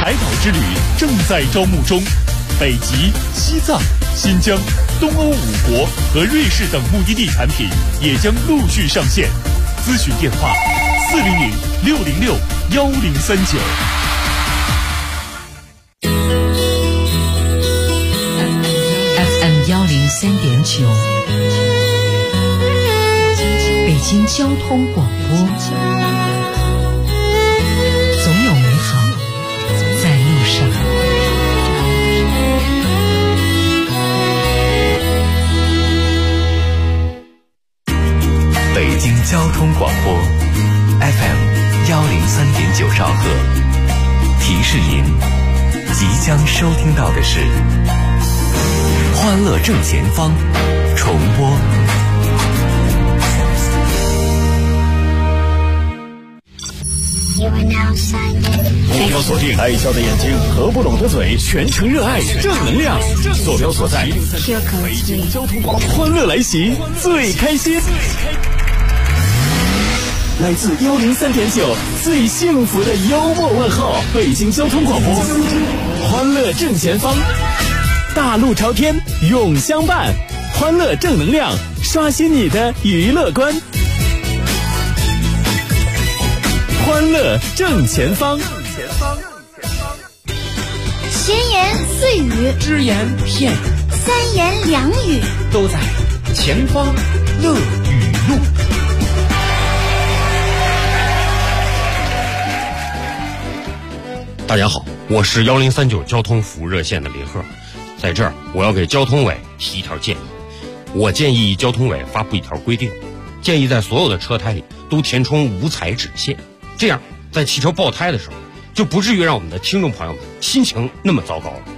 海岛之旅正在招募中，北极、西藏、新疆、东欧5国和瑞士等目的地产品也将陆续上线。咨询电话：400-606-1039。 FM 103.9，北京交通广播。总有美好在路上。 北京交通广播 FM 103.9兆赫，提示您即将收听到的是欢乐正前方重播。 目标锁定爱笑的眼睛，合不拢的嘴，全程热爱正能量。坐标所在，北京交通广播，欢乐来袭，最开心。来自103.9最幸福的幽默问候，北京交通广播，欢乐正前方，大路朝天永相伴，欢乐正能量，刷新你的娱乐观。欢乐正前方， 闲言碎语， 只言片语， 三言两语， 都在前方乐语录。大家好，我是1039交通服务热线的林鹤，在这儿我要给交通委提一条建议。我建议交通委发布一条规定，建议在所有的车胎里都填充无彩纸线，这样在汽车爆胎的时候，就不至于让我们的听众朋友们心情那么糟糕了。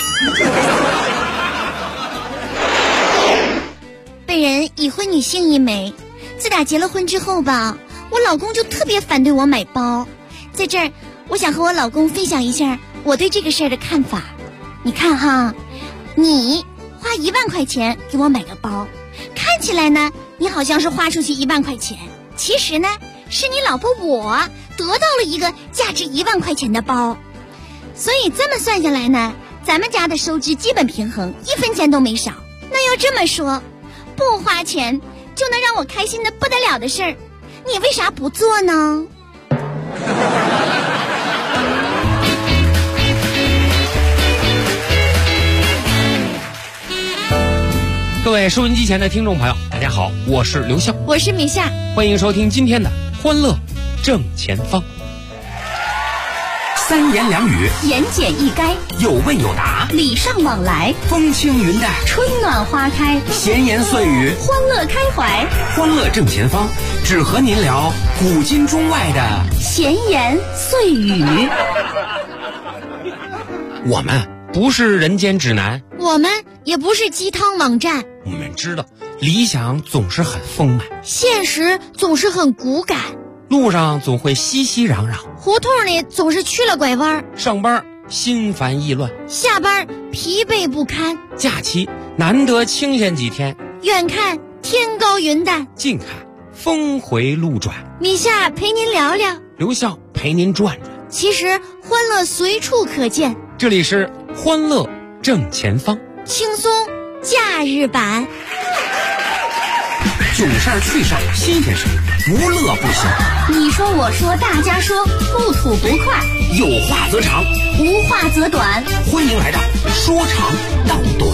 本人已婚女性一枚，自打结了婚之后吧，我老公就特别反对我买包。在这儿我想和我老公分享一下我对这个事儿的看法。你看哈，你花1万块钱给我买个包，看起来呢你好像是花出去1万块钱，其实呢是你老婆我得到了一个价值1万块钱的包。所以这么算下来呢，咱们家的收支基本平衡，1分钱都没少。那要这么说，不花钱就能让我开心的不得了的事儿，你为啥不做呢？ 各位收音机前的听众朋友，大家好，我是刘笑， 我是米夏， 欢迎收听今天的欢乐正前方。 三言两语， 言简意赅， 有问有答， 礼尚往来， 风轻云淡， 春暖花开， 闲言碎语， 欢乐开怀， 欢乐正前方，只和您聊古今中外的闲言碎语。 我们不是人间指南， 我们也不是鸡汤网站， 我们知道理想总是很丰满， 现实总是很骨感， 路上总会熙熙攘攘， 胡同里总是曲了拐弯， 上班心烦意乱， 下班疲惫不堪， 假期难得清闲几天， 远看天高云淡， 近看峰回路转。 米夏陪您聊聊， 刘笑陪您转转， 其实欢乐随处可见。 这里是欢乐正前方， 轻松假日版。 囧事儿趣事儿新鲜事儿，无乐不行。 你说我说大家说，不吐不快， 有话则长， 无话则短。 欢迎来到说长道短。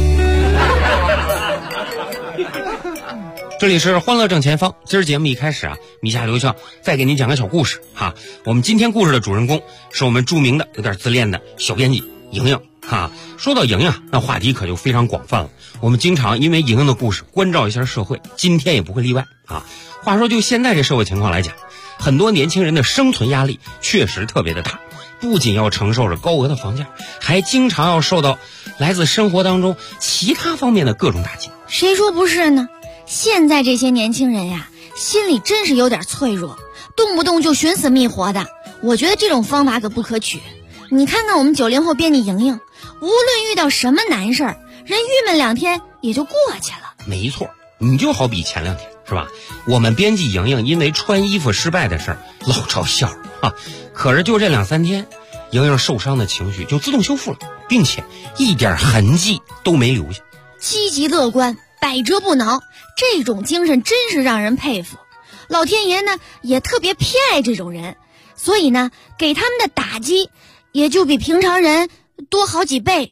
这里是欢乐正前方。今儿节目一开始啊，米夏刘笑再给您讲个小故事哈。我们今天故事的主人公是我们著名的有点自恋的小编辑莹莹哈。说到莹莹，那话题可就非常广泛了。我们经常因为莹莹的故事关照一下社会，今天也不会例外啊。话说就现在这社会情况来讲，很多年轻人的生存压力确实特别的大，不仅要承受着高额的房价，还经常要受到来自生活当中其他方面的各种打击。 谁说不是呢？现在这些年轻人呀，心里真是有点脆弱，动不动就寻死觅活的。我觉得这种方法可不可取。你看看我们90后编辑莹莹，无论遇到什么难事儿，人郁闷2天也就过去了。 没错，你就好比前2天是吧？我们编辑莹莹因为穿衣服失败的事儿老招笑啊，可是就这2-3天， 莹莹受伤的情绪就自动修复了，并且一点痕迹都没留下。 积极乐观，百折不挠，这种精神真是让人佩服。老天爷呢也特别偏爱这种人，所以呢给他们的打击也就比平常人多好几倍。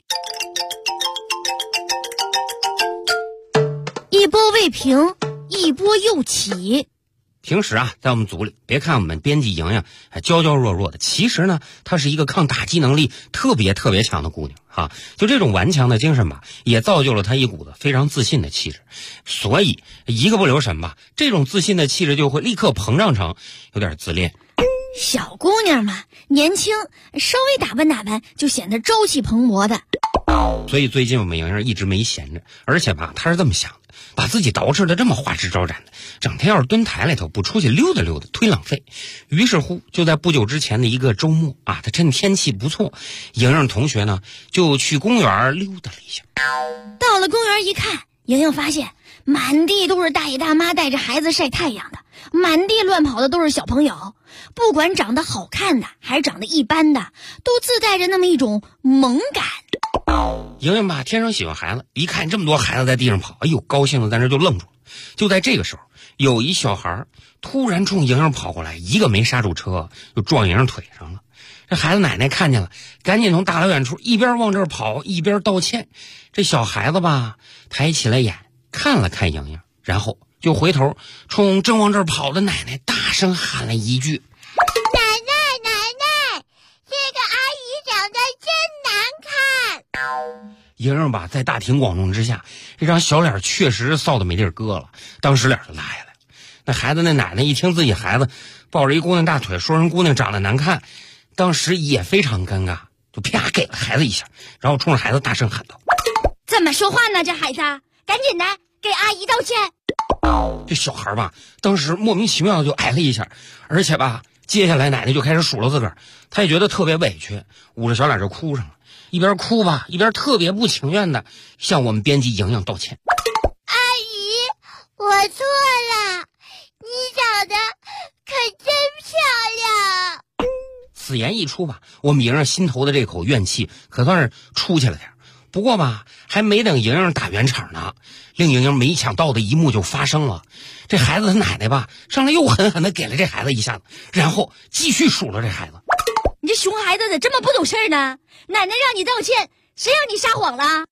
一波未平，一波又起。 平时啊，在我们组里，别看我们编辑莹莹还娇娇弱弱的，其实呢，她是一个抗打击能力特别强的姑娘啊。就这种顽强的精神吧，也造就了她一股子非常自信的气质。所以一个不留神吧，这种自信的气质就会立刻膨胀成有点自恋。 小姑娘嘛，年轻，稍微打扮就显得朝气蓬勃的。 所以最近我们莹莹一直没闲着，而且吧，她是这么想的。把自己捯饬的这么花枝招展的，整天要是蹲台里头不出去溜达溜达，忒浪费。于是乎，就在不久之前的一个周末啊，他趁天气不错，莹莹同学呢就去公园溜达了一下。 到了公园一看，莹莹发现满地都是大爷大妈带着孩子晒太阳的，满地乱跑的都是小朋友，不管长得好看的还是长得一般的，都自带着那么一种萌感。 莹莹吧，天生喜欢孩子，一看这么多孩子在地上跑，哎呦，高兴的在那就愣住了。就在这个时候，有一小孩突然冲莹莹跑过来，一个没刹住车，就撞莹莹腿上了。这孩子奶奶看见了，赶紧从大老远处一边往这儿跑，一边道歉。这小孩子吧，抬起了眼看了看莹莹，然后就回头冲正往这儿跑的奶奶大声喊了一句： 奶奶，这个阿姨长得真难看。 莹莹吧，在大庭广众之下，这张小脸确实臊得没地儿搁了，当时脸就拉下来了。那孩子那奶奶一听自己孩子抱着一姑娘大腿，说人姑娘长得难看，当时也非常尴尬，就啪给了孩子一下，然后冲着孩子大声喊道： 怎么说话呢？这孩子，赶紧的给阿姨道歉。 这小孩吧，当时莫名其妙的就挨了一下，而且吧，接下来奶奶就开始数落自个儿，她也觉得特别委屈，捂着小脸就哭上了。一边哭吧，一边特别不情愿的向我们编辑莹莹道歉： 阿姨，我错了，你长得可真漂亮。 此言一出吧，我们莹莹心头的这口怨气可算是出去了点。不过吧，还没等莹莹打圆场呢，令莹莹没想到的一幕就发生了。这孩子他奶奶吧，上来又狠狠的给了这孩子一下子，然后继续数落这孩子： 你这熊孩子咋这么不懂事呢？奶奶让你道歉，谁让你撒谎了？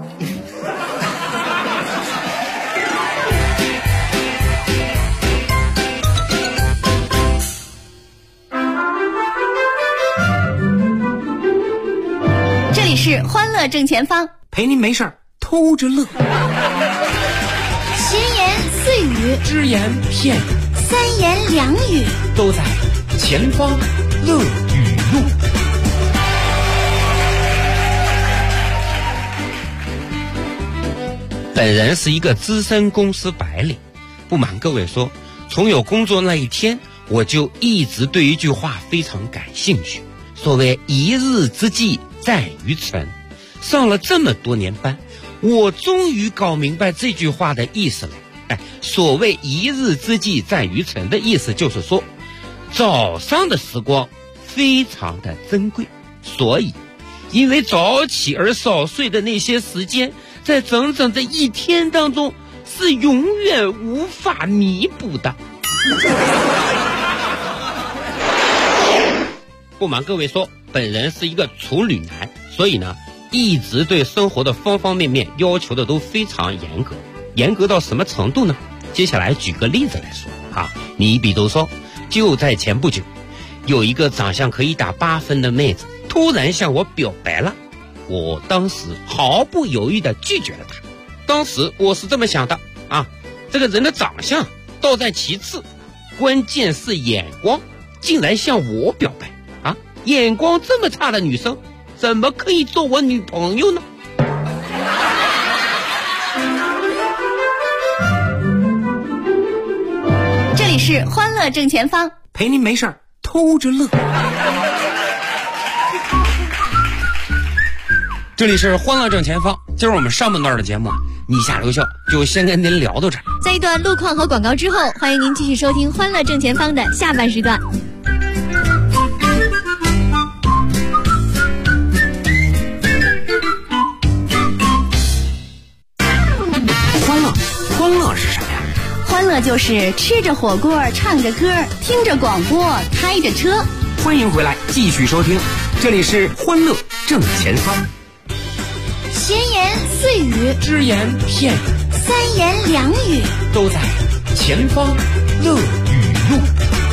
这里是欢乐正前方， 陪您没事儿偷着乐， 闲言碎语， 只言片语， 三言两语， 都在前方乐语录。本人是一个资深公司白领，不瞒各位说，从有工作那一天，我就一直对一句话非常感兴趣，所谓一日之计在于晨。上了这么多年班，我终于搞明白这句话的意思了。所谓一日之计在于晨的意思就是说，早上的时光非常的珍贵，所以因为早起而少睡的那些时间，在整整的一天当中是永远无法弥补的。不瞒各位说，本人是一个处女男，所以呢，一直对生活的方方面面要求的都非常严格。严格到什么程度呢？接下来举个例子来说啊，你比如说，就在前不久，有一个长相可以打8分的妹子突然向我表白了，我当时毫不犹豫地拒绝了她。当时我是这么想的啊，这个人的长相倒在其次，关键是眼光，竟然向我表白啊！眼光这么差的女生，怎么可以做我女朋友呢？ 这里是欢乐正前方， 陪您没事儿偷着乐。这里是欢乐正前方，今儿我们上半段的节目你下留校就先跟您聊到这儿。 在一段路况和广告之后，欢迎您继续收听欢乐正前方的下半时段。 就是吃着火锅，唱着歌，听着广播，开着车。 欢迎回来，继续收听，这里是欢乐正前方。 闲言碎语， 只言片语， 三言两语， 都在前方乐语录。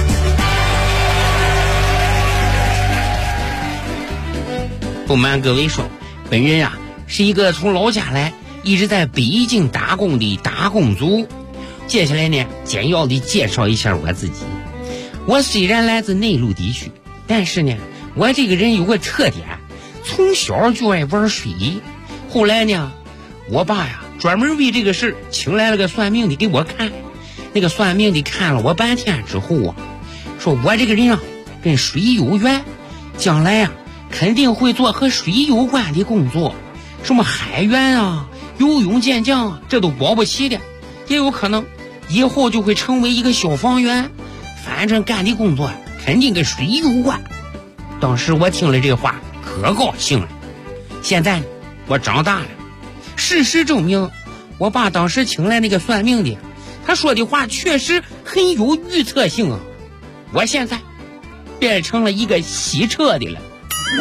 不瞒各位说，本人啊是一个从老家来一直在北京打工的打工族。接下来呢，简要的介绍一下我自己。我虽然来自内陆地区，但是呢，我这个人有个特点，从小就爱玩水。后来呢，我爸呀专门为这个事请来了个算命的给我看。那个算命的看了我半天之后啊，说我这个人啊跟水有缘，将来啊肯定会做和水有关的工作，什么海员啊、游泳健将啊，这都保不齐的，也有可能以后就会成为一个消防员，反正干的工作肯定跟水有关。当时我听了这话可高兴了。现在我长大了，事实证明我爸当时请来那个算命的，他说的话确实很有预测性啊。我现在变成了一个洗车的了。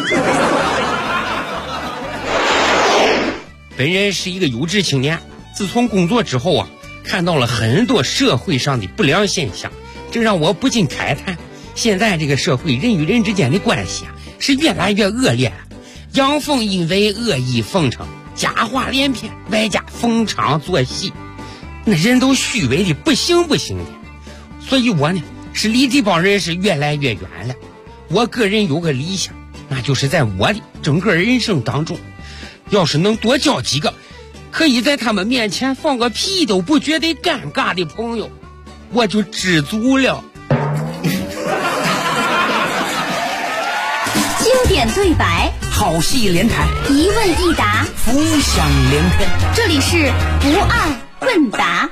本人是一个有志青年，自从工作之后啊，看到了很多社会上的不良现象，这让我不禁慨叹，现在这个社会人与人之间的关系啊是越来越恶劣了，阳奉阴违，恶意奉承，假话连篇，外加逢场作戏，那人都虚伪的不行的。所以我呢是离这帮人是越来越远了。我个人有个理想，那就是在我的整个人生当中，要是能多交几个可以在他们面前放个屁都不觉得尴尬的朋友，我就知足了。 经典对白， 好戏连台， 一问一答， 浮想联翩。 这里是不二问答。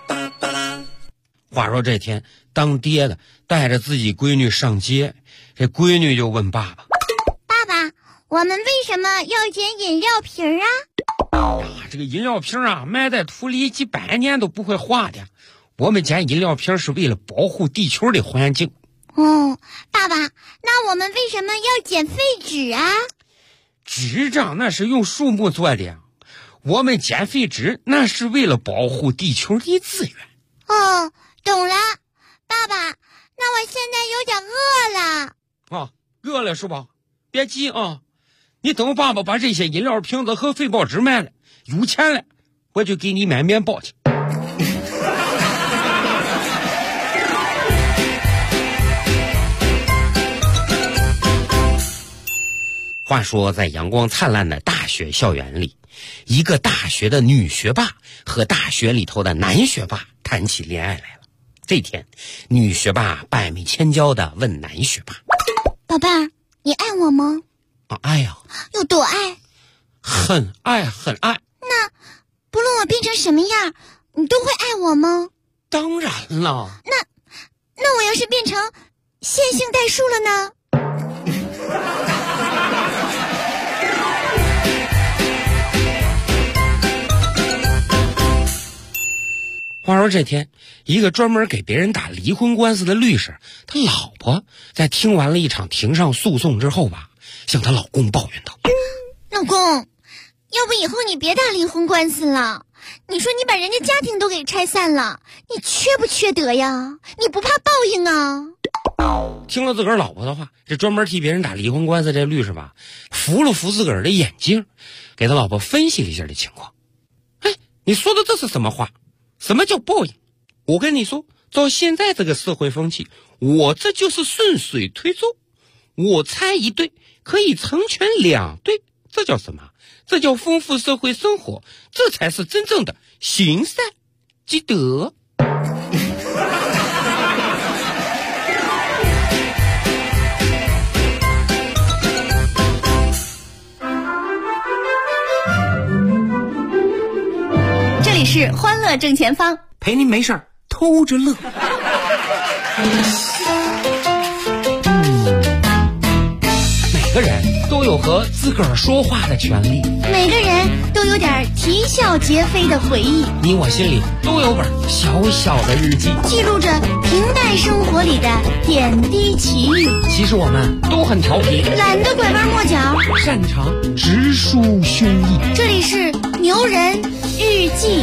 话说这天，当爹的带着自己闺女上街，这闺女就问爸爸： 爸爸，我们为什么要捡饮料瓶啊？ 这个饮料瓶啊，埋在土里几百年都不会化的。我们捡饮料瓶是为了保护地球的环境。 哦，爸爸，那我们为什么要捡废纸啊？ 纸张那是用树木做的呀，我们捡废纸那是为了保护地球的资源。 哦，懂了。爸爸，那我现在有点饿了。 啊，饿了是吧？别急啊，你等爸爸把这些饮料瓶子和废报纸卖了，有钱了我就给你买面包去。话说在阳光灿烂的大学校园里，一个大学的女学霸和大学里头的男学霸谈起恋爱来了。这天，女学霸百媚千娇的问男学霸： 宝贝儿，你爱我吗？ 爱呀。 有多爱？ 很爱很爱。 那不论我变成什么样，你都会爱我吗？ 当然了。 那我要是变成线性代数了呢？ 话说这天，一个专门给别人打离婚官司的律师，他老婆在听完了一场庭上诉讼之后吧，向她老公抱怨道： 老公，要不以后你别打离婚官司了，你说你把人家家庭都给拆散了，你缺不缺德呀？你不怕报应啊？ 听了自个儿老婆的话，这专门替别人打离婚官司这律师吧，扶了扶自个儿的眼睛，给他老婆分析了一下这情况。哎，你说的这是什么话？什么叫报应？我跟你说，照现在这个社会风气，我这就是顺水推舟，我猜一对可以成全两对，这叫什么？这叫丰富社会生活，这才是真正的行善积德。 这里是欢乐正前方， 陪您没事儿偷着乐。 每个人都都有和自个儿说话的权利， 每个人都有点啼笑皆非的回忆， 你我心里都有本小小的日记， 记录着平淡生活里的点滴奇遇。 其实我们都很调皮， 懒得拐弯抹角， 擅长直抒胸臆。 这里是牛人日记。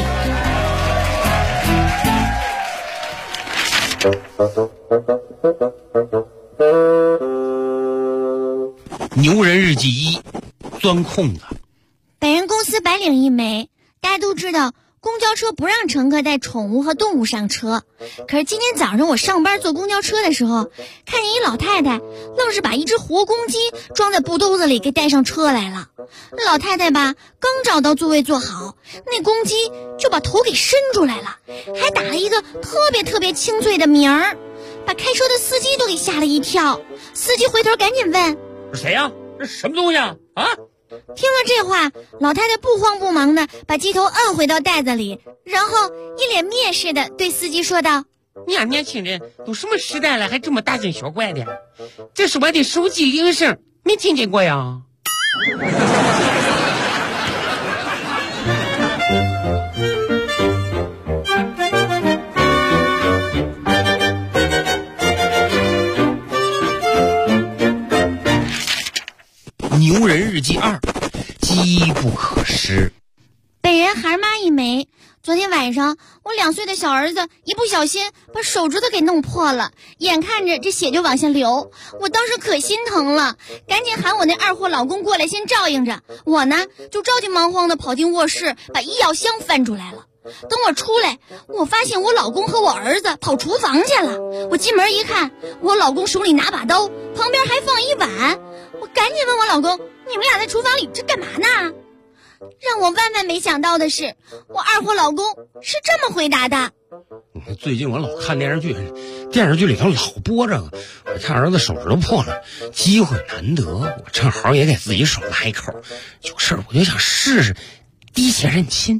牛人日记1，钻空子。 本人公司白领一枚，大家都知道公交车不让乘客带宠物和动物上车。可是今天早上我上班坐公交车的时候，看见一老太太愣是把一只活公鸡装在布兜子里给带上车来了。老太太吧，刚找到座位坐好，那公鸡就把头给伸出来了，还打了一个特别清脆的鸣儿，把开车的司机都给吓了一跳。司机回头赶紧问： 是谁呀？这什么东西啊？ 听了这话，老太太不慌不忙的把鸡头摁回到袋子里，然后一脸蔑视的对司机说道： 你俩年轻人都什么时代了，还这么大惊小怪的？这是我的手机铃声，没听见过呀？牛人日记2，机不可失。 本人孩妈一枚，昨天晚上我2岁的小儿子一不小心把手指头给弄破了，眼看着这血就往下流，我当时可心疼了，赶紧喊我那二货老公过来先照应着，我呢就着急忙慌的跑进卧室，把医药箱翻出来了。等我出来，我发现我老公和我儿子跑厨房去了。我进门一看，我老公手里拿把刀，旁边还放一碗。我赶紧问我老公：你们俩在厨房里这干嘛呢？让我万万没想到的是，我二货老公是这么回答的： 最近我老看电视剧，电视剧里头老播这个，我看儿子手指头破了，机会难得，我正好也给自己手来一口，有事我就想试试滴血认亲。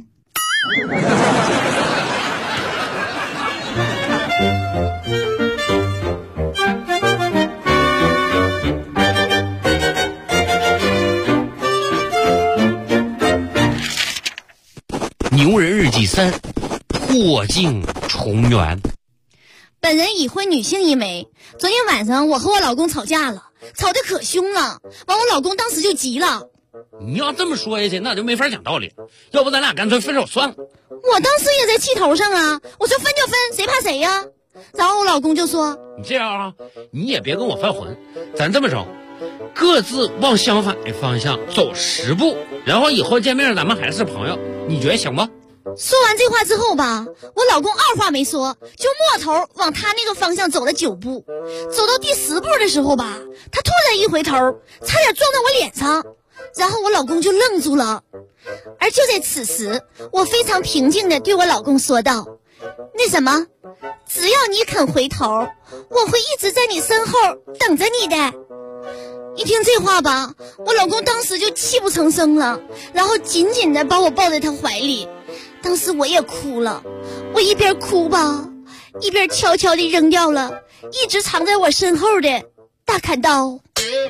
牛人日记3，破镜重圆。 本人已婚女性一枚，昨天晚上我和我老公吵架了，吵得可凶了，完我老公当时就急了。 你要这么说下去，那就没法讲道理，要不咱俩干脆分手算了。 我当时也在气头上啊，我说分就分，谁怕谁呀？然后我老公就说： 你这样啊，你也别跟我犯浑，咱这么着，各自往相反的方向走10步，然后以后见面咱们还是朋友，你觉得行吗？ 说完这话之后吧，我老公二话没说，就摸头往他那个方向走了9步，走到第10步的时候吧，他突然一回头，差点撞到我脸上，然后我老公就愣住了。而就在此时，我非常平静地对我老公说道：那什么，只要你肯回头，我会一直在你身后等着你的。一听这话吧，我老公当时就泣不成声了，然后紧紧地把我抱在他怀里。当时我也哭了，我一边哭吧，一边悄悄地扔掉了一直藏在我身后的大砍刀。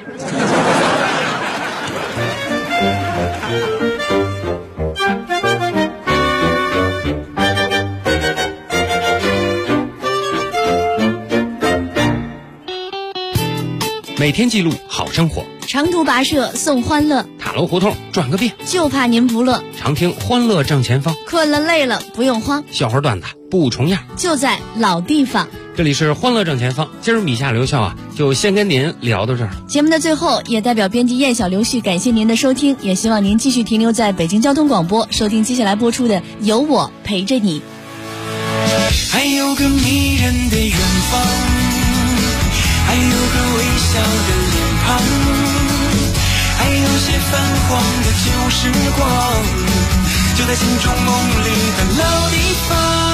每天记录好生活， 长途跋涉送欢乐， 塔楼胡同转个遍， 就怕您不乐。 常听欢乐正前方， 困了累了不用慌， 笑话段子不重样， 就在老地方。 这里是欢乐正前方，今儿米夏刘笑啊，就先跟您聊到这儿。 节目的最后，也代表编辑燕小刘旭感谢您的收听，也希望您继续停留在北京交通广播，收听接下来播出的《有我陪着你》。 还有个迷人的远方，还有个微笑的脸庞，还有些泛黄的旧时光，就在心中梦里的老地方。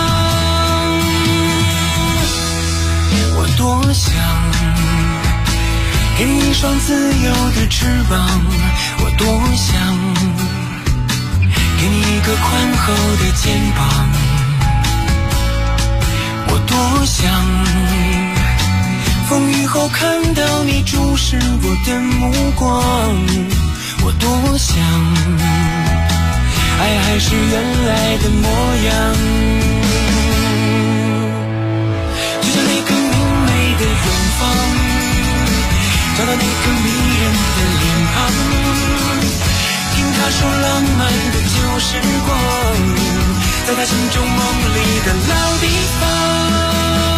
我多想给你一双自由的翅膀，我多想给你一个宽厚的肩膀，我多想风雨后看到你注视视我的目光，我多想爱还是原来的模样，就像那个明媚的远方，找到那个迷人的脸庞，听他说浪漫的旧时光，在他心中梦里的老地方。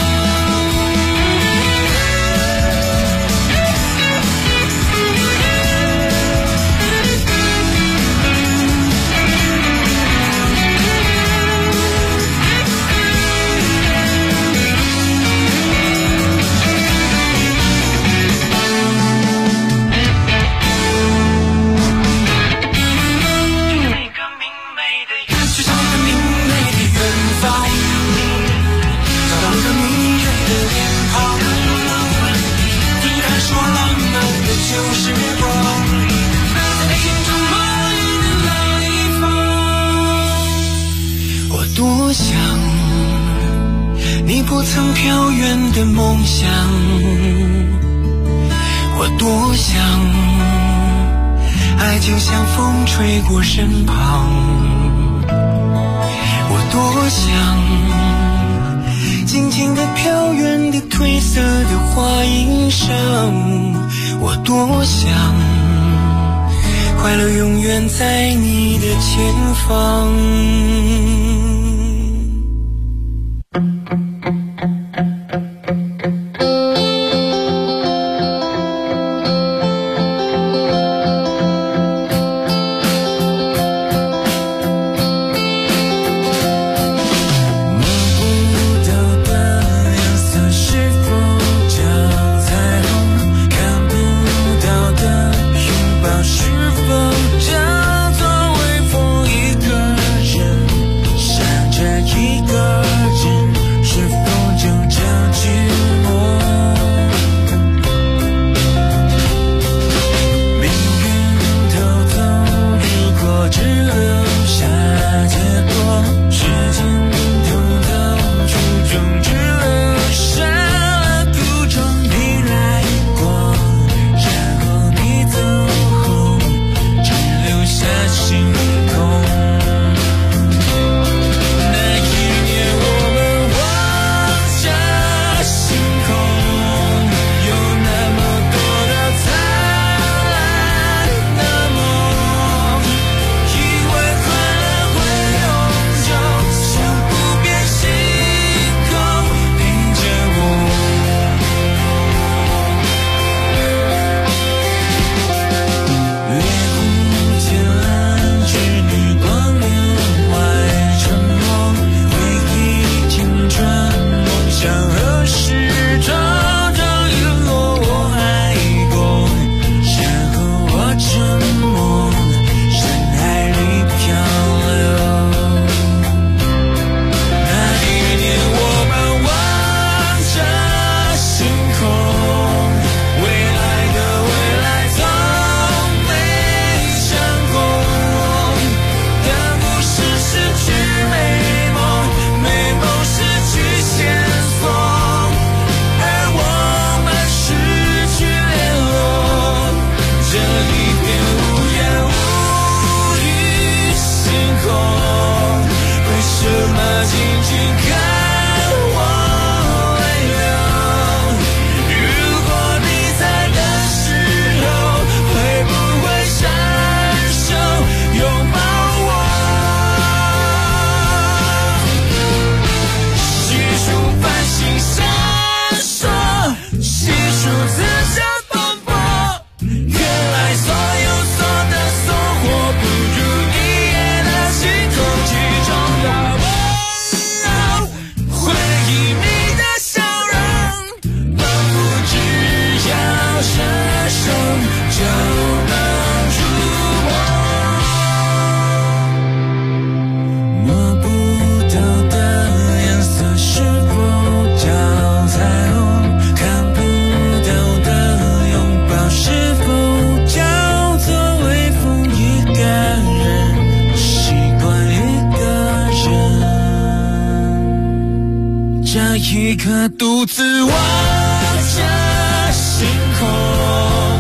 多想你不曾飘远的梦想，我多想爱就像风吹过身旁，我多想静静地飘远的褪色的花衣裳，我多想快乐永远在你的前方。一刻独自望着星空，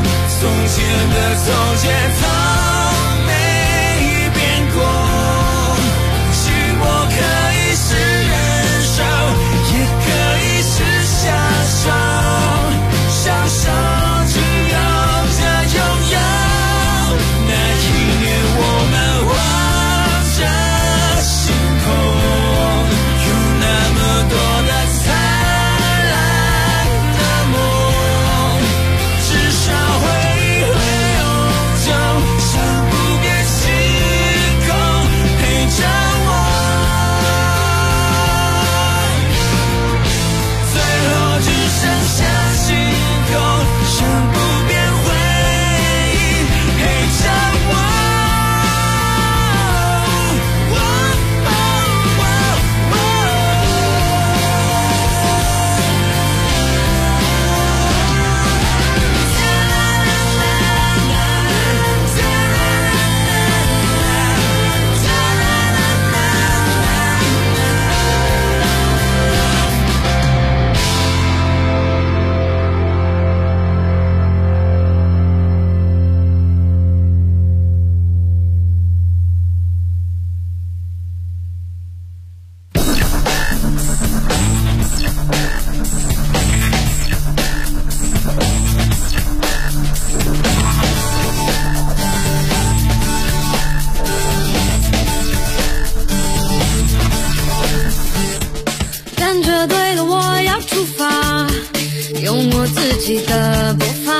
用我自己的步伐，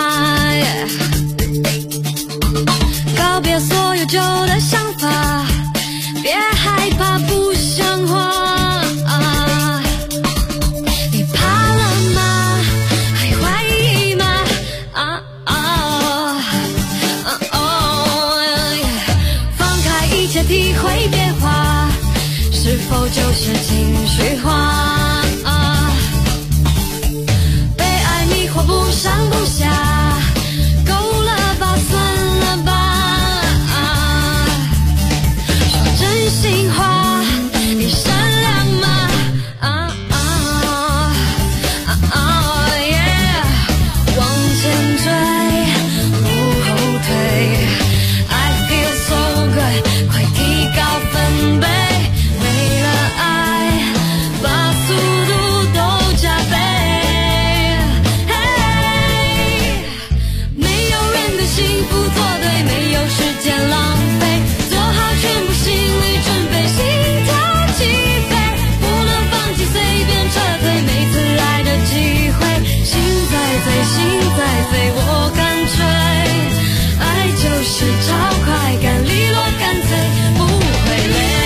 告别所有旧的想法，别害怕不像话。你怕了吗？还怀疑吗？放开一切体会变化，是否就是情绪化？不上不下，够了吧，算了吧。说真心话，你善良吗？往前追，不后退。I feel so good， 快提高分贝，为了爱，把速度都加倍。幸福做对，没有时间浪费，做好全部心理准备，心跳起飞，不能放弃，随便撤退，每次来的机会，心在飞，心在飞，我干脆，爱就是找快感，利落干脆，不会累。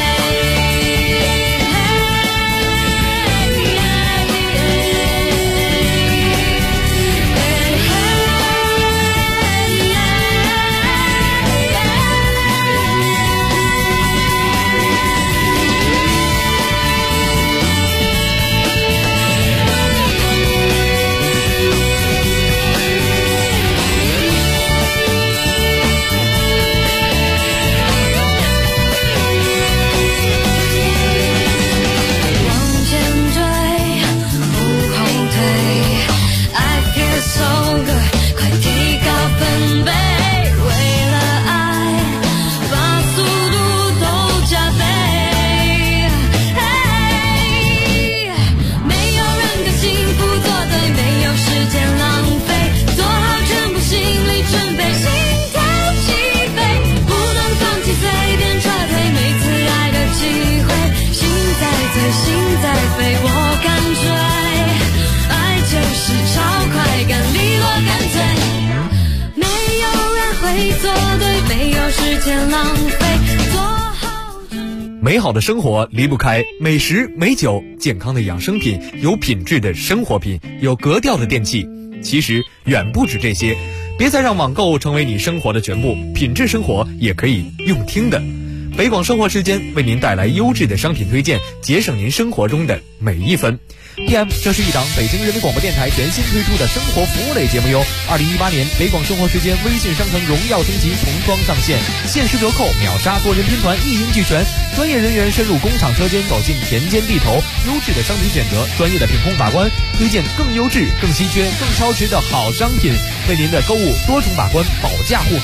美好的生活离不开美食美酒，健康的养生品，有品质的生活品，有格调的电器。其实远不止这些，别再让网购成为你生活的全部，品质生活也可以用听的。 北广生活时间为您带来优质的商品推荐，节省您生活中的每一分。PM 这是一档北京人民广播电台全新推出的生活服务类节目哟。2018年北广生活时间微信商城荣耀升级重装上线，限时折扣、秒杀、多人拼团一应俱全，专业人员深入工厂车间，走进田间地头，优质的商品选择，专业的品控把关，推荐更优质、更稀缺、更超值的好商品，为您的购物多重把关，保驾护航。